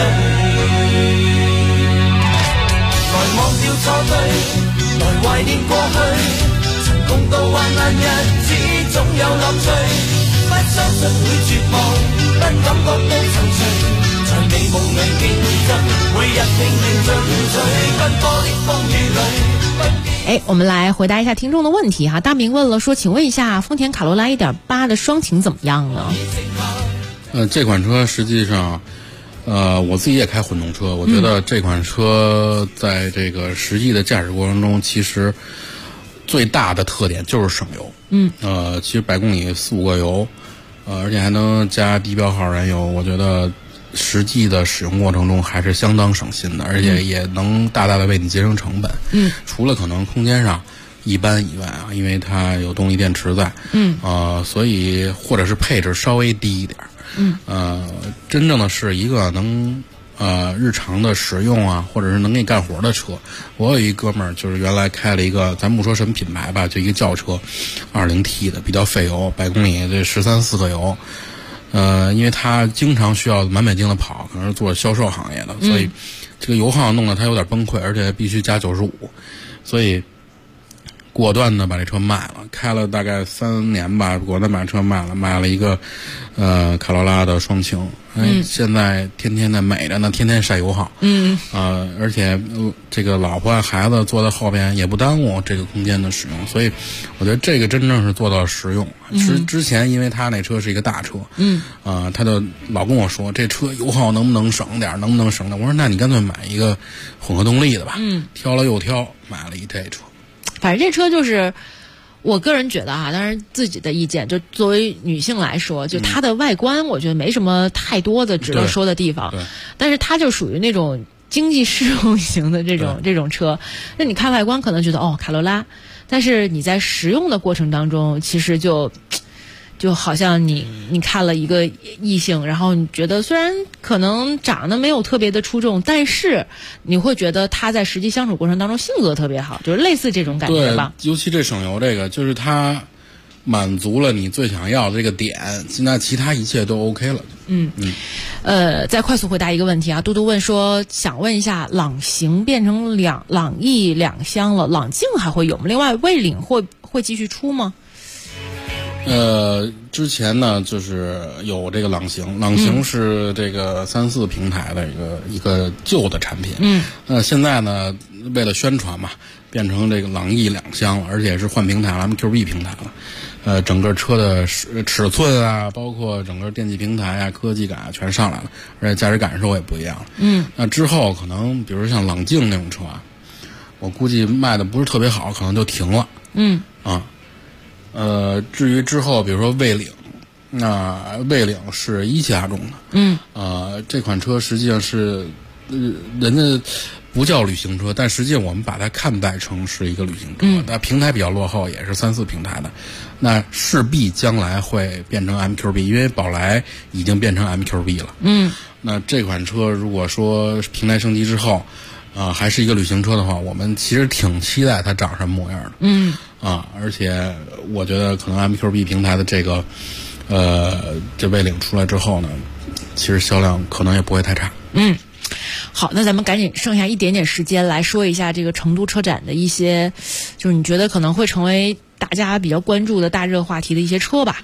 J: 來忘掉錯對，來懷念過去，曾共度患難日子總有樂趣，不相信會絕望，不感覺到躊躇，在美夢裏競爭，每日拼命進取，奔波的風雨裏。
D: 我们来回答一下听众的问题哈。大明问了说，请问一下，丰田卡罗拉 1.8 的双擎怎么样呢？
I: 这款车实际上，我自己也开混动车，我觉得这款车在这个实际的驾驶过程中，其实最大的特点就是省油。其实100公里4-5个油，而且还能加低标号燃油，我觉得实际的使用过程中还是相当省心的，而且也能大大的为你节省成本。除了可能空间上一般以外啊，因为它有动力电池在，所以或者是配置稍微低一点。真正的是一个能日常的使用啊，或者是能给你干活的车。我有一哥们儿，就是原来开了一个，咱不说什么品牌吧，就一个轿车，20T 的，比较费油，100公里这13-14个油。因为他经常需要满北京的跑，可能是做销售行业的，所以这个油耗弄得他有点崩溃，而且必须加95，所以果断的把这车卖了，开了大概3年吧，果断把车卖了一个卡罗拉的双擎。现在天天的美着呢，天天晒油耗。而且这个老婆孩子坐在后边也不耽误这个空间的使用，所以我觉得这个真正是做到实用。之前因为他那车是一个大车，他就老跟我说这车油耗能不能省点，能不能省点。我说那你干脆买一个混合动力的吧。挑了又挑，买了一这车。
D: 反正这车就是我个人觉得当然自己的意见，就作为女性来说，就它的外观我觉得没什么太多的值得说的地方，但是它就属于那种经济适用型的这种车。那你看外观可能觉得卡罗拉，但是你在使用的过程当中，其实就好像你看了一个异性，然后你觉得虽然可能长得没有特别的出众，但是你会觉得他在实际相处过程当中性格特别好，就是类似这种感觉吧。
I: 对，尤其这省油这个，就是它满足了你最想要的这个点，那其他一切都 OK 了。
D: 再快速回答一个问题啊，嘟嘟问说，想问一下，朗行变成朗逸2厢了，朗境还会有吗？另外，魏领会继续出吗？
I: 之前呢就是有这个朗行是这个3-4平台的一个旧的产品。现在呢为了宣传嘛，变成这个朗逸2厢了，而且是换平台了 MQB 平台了。整个车的尺寸啊，包括整个电气平台啊，科技感啊全上来了，而且驾驶感受也不一样了。那之后可能比如像朗境那种车啊，我估计卖的不是特别好，可能就停了。至于之后比如说魏领，那魏领是1汽大众的。这款车实际上是人家不叫旅行车，但实际上我们把它看待成是一个旅行车。那平台比较落后，也是3-4平台的，那势必将来会变成 MQB， 因为宝来已经变成 MQB 了。那这款车如果说平台升级之后还是一个旅行车的话，我们其实挺期待它长什么模样的。而且我觉得可能 MQB 平台的这个这魏领出来之后呢，其实销量可能也不会太差。
D: 好，那咱们赶紧剩下一点点时间来说一下这个成都车展的一些，就是你觉得可能会成为大家比较关注的大热话题的一些车吧。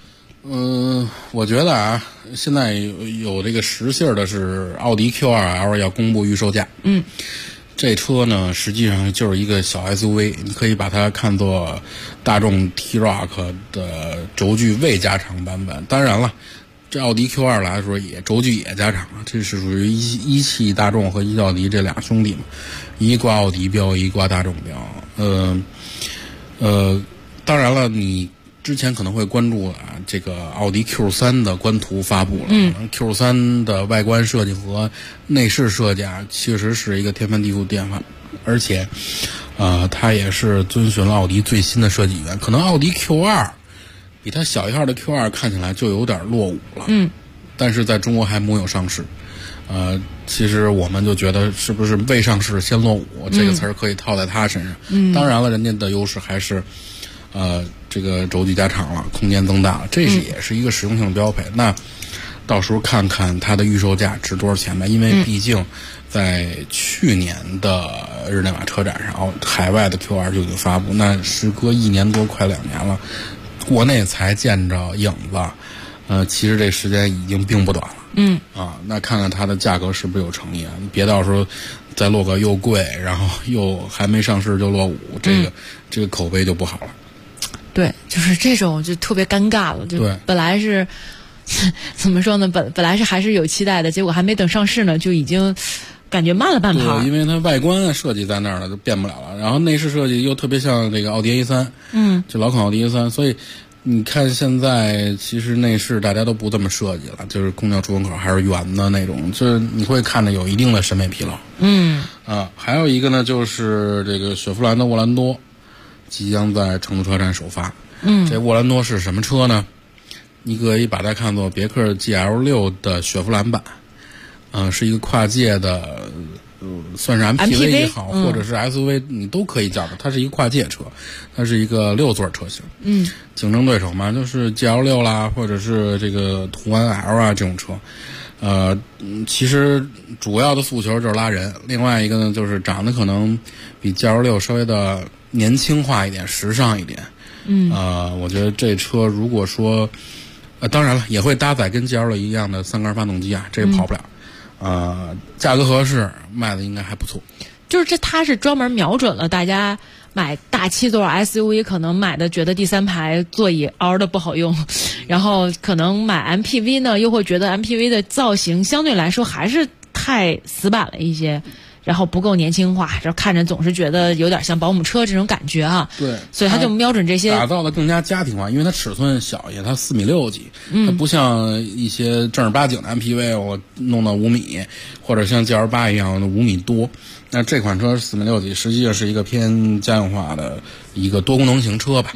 I: 我觉得啊，现在有这个实信儿的是奥迪 Q2L 要公布预售价。这车呢实际上就是一个小 SUV， 你可以把它看作大众 T-Roc 的轴距未加长版本。当然了，这奥迪 Q2 来说也轴距也加长了，这是属于一汽大众和一汽奥迪这俩兄弟嘛，一挂奥迪标，一挂大众标。当然了，你之前可能会关注啊，这个奥迪 Q3 的官图发布了。Q3 的外观设计和内饰设计啊，确实是一个天翻地覆变化，而且，它也是遵循了奥迪最新的设计语言。可能奥迪 Q2 比它小一号的 Q2 看起来就有点落伍了。但是在中国还没有上市。其实我们就觉得是不是未上市先落伍，这个词儿可以套在它身上。当然了，人家的优势还是。这个轴距加长了，空间增大了，这也是一个实用性标配。那到时候看看它的预售价值多少钱吧，因为毕竟在去年的日内瓦车展上，海外的 Q2 就已经发布，那时隔1年多，快2年了，国内才见着影子。其实这时间已经并不短了。那看看它的价格是不是有诚意啊？别到时候再落个又贵，然后又还没上市就落伍，这个口碑就不好了。
D: 对，就是这种就特别尴尬了。就本来是怎么说呢？本来是还是有期待的，结果还没等上市呢，就已经感觉慢了半拍。
I: 对，因为它外观设计在那儿了，就变不了了。然后内饰设计又特别像这个奥迪 A3，就老款奥迪 A3，所以你看现在其实内饰大家都不这么设计了，就是空调出风口还是圆的那种，就是你会看着有一定的审美疲劳。还有一个呢，就是这个雪佛兰的沃兰多。即将在成都车展首发。这沃兰多是什么车呢？你可以把它看作别克 GL6 的雪佛兰版。是一个跨界的，算是 MPV 也好，或者是 SUV，你都可以叫它。它是一个跨界车，它是一个6座车型。竞争对手嘛，就是 GL6 啦，或者是这个途安 L 啊这种车。其实主要的诉求就是拉人，另外一个呢就是长得可能比 GL6 稍微的年轻化一点，时尚一点。我觉得这车如果说，当然了也会搭载跟 GL6 一样的3缸发动机啊，这个跑不了。价格合适，卖的应该还不错。
D: 就是它是专门瞄准了大家买大7座 SUV 可能买的觉得第3排座椅凹的不好用，然后可能买 MPV 呢又会觉得 MPV 的造型相对来说还是太死板了一些，然后不够年轻化，然后看着总是觉得有点像保姆车这种感觉哈。
I: 对，
D: 所以他就瞄准这些，
I: 打造的更加家庭化，因为它尺寸小一些，它4.6米几，它不像一些正儿八经的 MPV 我弄到5米，或者像 GL8 一样的5米多。那这款车4.6米几，实际上是一个偏家用化的一个多功能型车吧。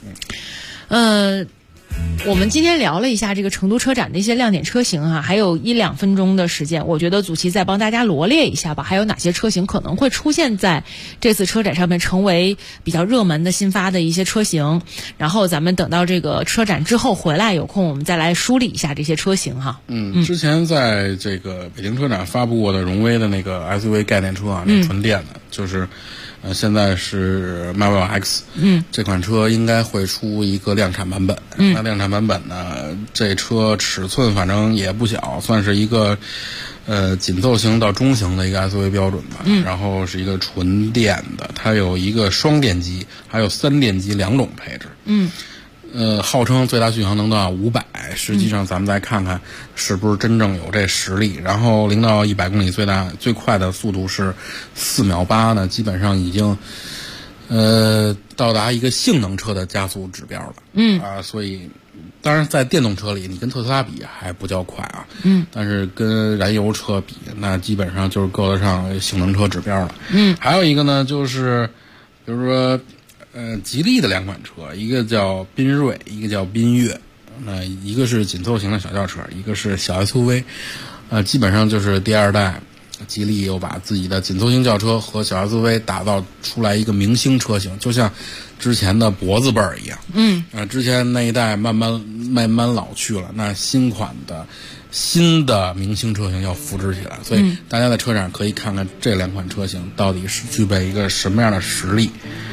D: 我们今天聊了一下这个成都车展的一些亮点车型哈，还有1-2分钟的时间，我觉得祖奇再帮大家罗列一下吧，还有哪些车型可能会出现在这次车展上面，成为比较热门的新发的一些车型，然后咱们等到这个车展之后回来有空我们再来梳理一下这些车型哈。
I: 之前在这个北京车展发布过的荣威的那个 SUV 概念车啊，那纯电的，就是现在是 Marvel X， 这款车应该会出一个量产版本。那量产版本呢，这车尺寸反正也不小，算是一个紧凑型到中型的一个 SUV 标准吧。然后是一个纯电的，它有一个双电机，还有3电机2种配置。号称最大续航能到500，实际上咱们再看看是不是真正有这实力。然后0到100公里最快的速度是4.8秒呢，基本上已经到达一个性能车的加速指标了。所以当然在电动车里你跟特斯拉比还不叫快啊。但是跟燃油车比，那基本上就是够得上性能车指标了。还有一个呢，就是比如说吉利的2款车，一个叫缤瑞，一个叫缤越。一个是紧凑型的小轿车，一个是小 SUV。基本上就是第2代，吉利又把自己的紧凑型轿车和小 SUV 打造出来一个明星车型，就像之前的脖子辈儿一样。之前那一代慢慢老去了，那新的明星车型要复制起来，所以大家在车展可以看看这2款车型到底是具备一个什么样的实力。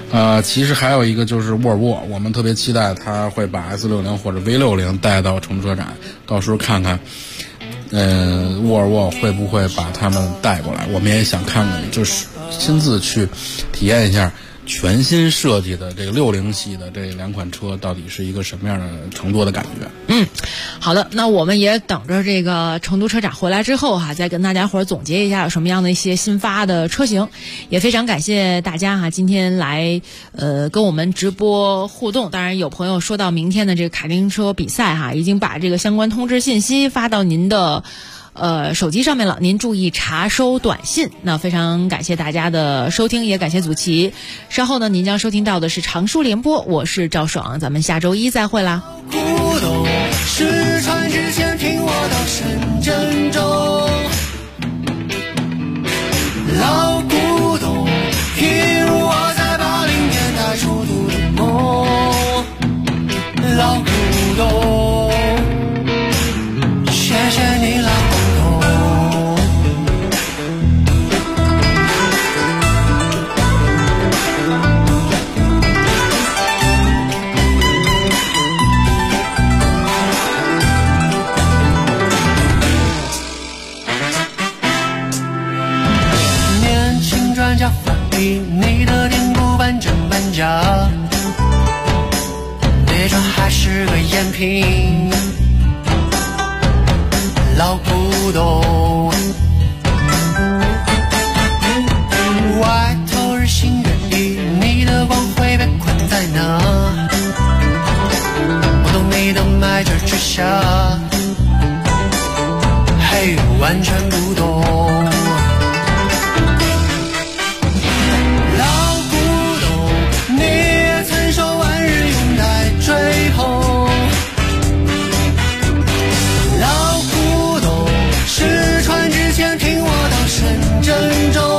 I: 其实还有一个就是沃尔沃，我们特别期待它会把 S60 或者 V60 带到成都车展，到时候看看沃尔沃会不会把他们带过来，我们也想看看，就是亲自去体验一下全新设计的这个60系的这两款车到底是一个什么样的乘坐的感觉。
D: 好的，那我们也等着这个成都车展回来之后再跟大家伙总结一下有什么样的一些新发的车型。也非常感谢大家今天来跟我们直播互动。当然有朋友说到明天的这个卡丁车比赛已经把这个相关通知信息发到您的手机上面了，您注意查收短信。那非常感谢大家的收听，也感谢祖奇。稍后呢，您将收听到的是常书联播，我是赵爽，咱们下周一再会啦。
J: 失传之前听我到深圳中，老古董一如我在80年代初度的梦，老古董，谢谢你老古董。年轻专家回忆你的典故半真半假，那张还是个赝品，老古董，外头日新月异，你的光辉被困在哪？不懂你的卖这之下，嘿，完全不懂。老古董，你也曾受万人拥戴追捧。失传之前听我到深圳中，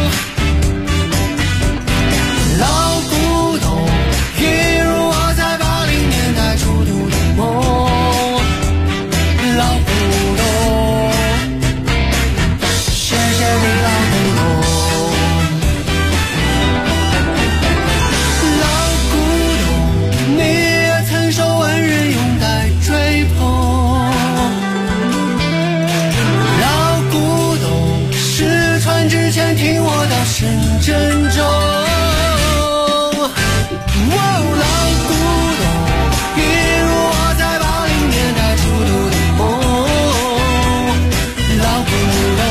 J: 老古董一如我在80年代初度的梦，老古董，谢谢你老古董。老古董，你也曾受万人拥戴追捧。之前听我到深圳中，老古董一如我在80年代初度的梦，老古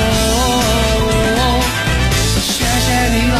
J: 董，谢谢你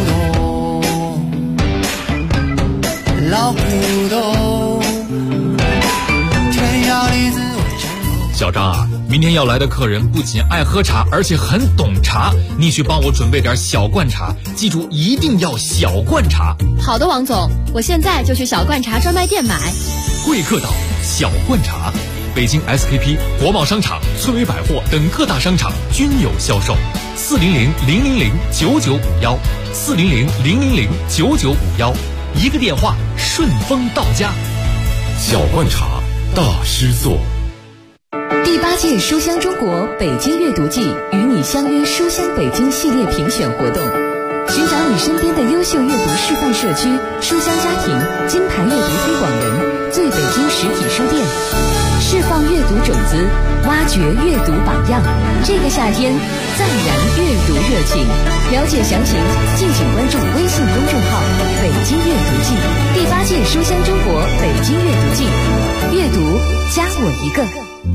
J: 老古董，老古董，天涯里自我战斗。
O: 小张啊，明天要来的客人不仅爱喝茶，而且很懂茶，你去帮我准备点小罐茶，记住一定要小罐茶。
K: 好的，王总，我现在就去小罐茶专卖店买。
O: 贵客岛小罐茶，北京 SKP、国贸商场、翠微百货等各大商场均有销售。400-000-9951，400-000-9951，一个电话顺丰到家。
F: 小罐茶，大师做。
N: 第8届书香中国北京阅读季与你相约书香北京系列评选活动，寻找你身边的优秀阅读示范社区、书香家庭、金牌阅读推广人、最北京实体书店，释放阅读种子，挖掘阅读榜样。这个夏天再燃阅读热情。了解详情，敬请关注微信公众号“北京阅读季”。第8届书香中国北京阅读季，阅读加我一个。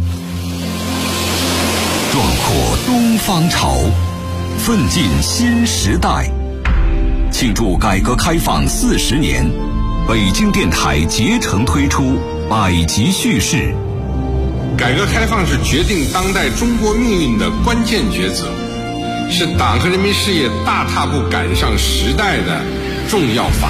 P: 壮阔东方潮，奋进新时代。庆祝改革开放40年，北京电台竭诚推出百集叙事。
Q: 改革开放是决定当代中国命运的关键抉择，是党和人民事业大踏步赶上时代的重要法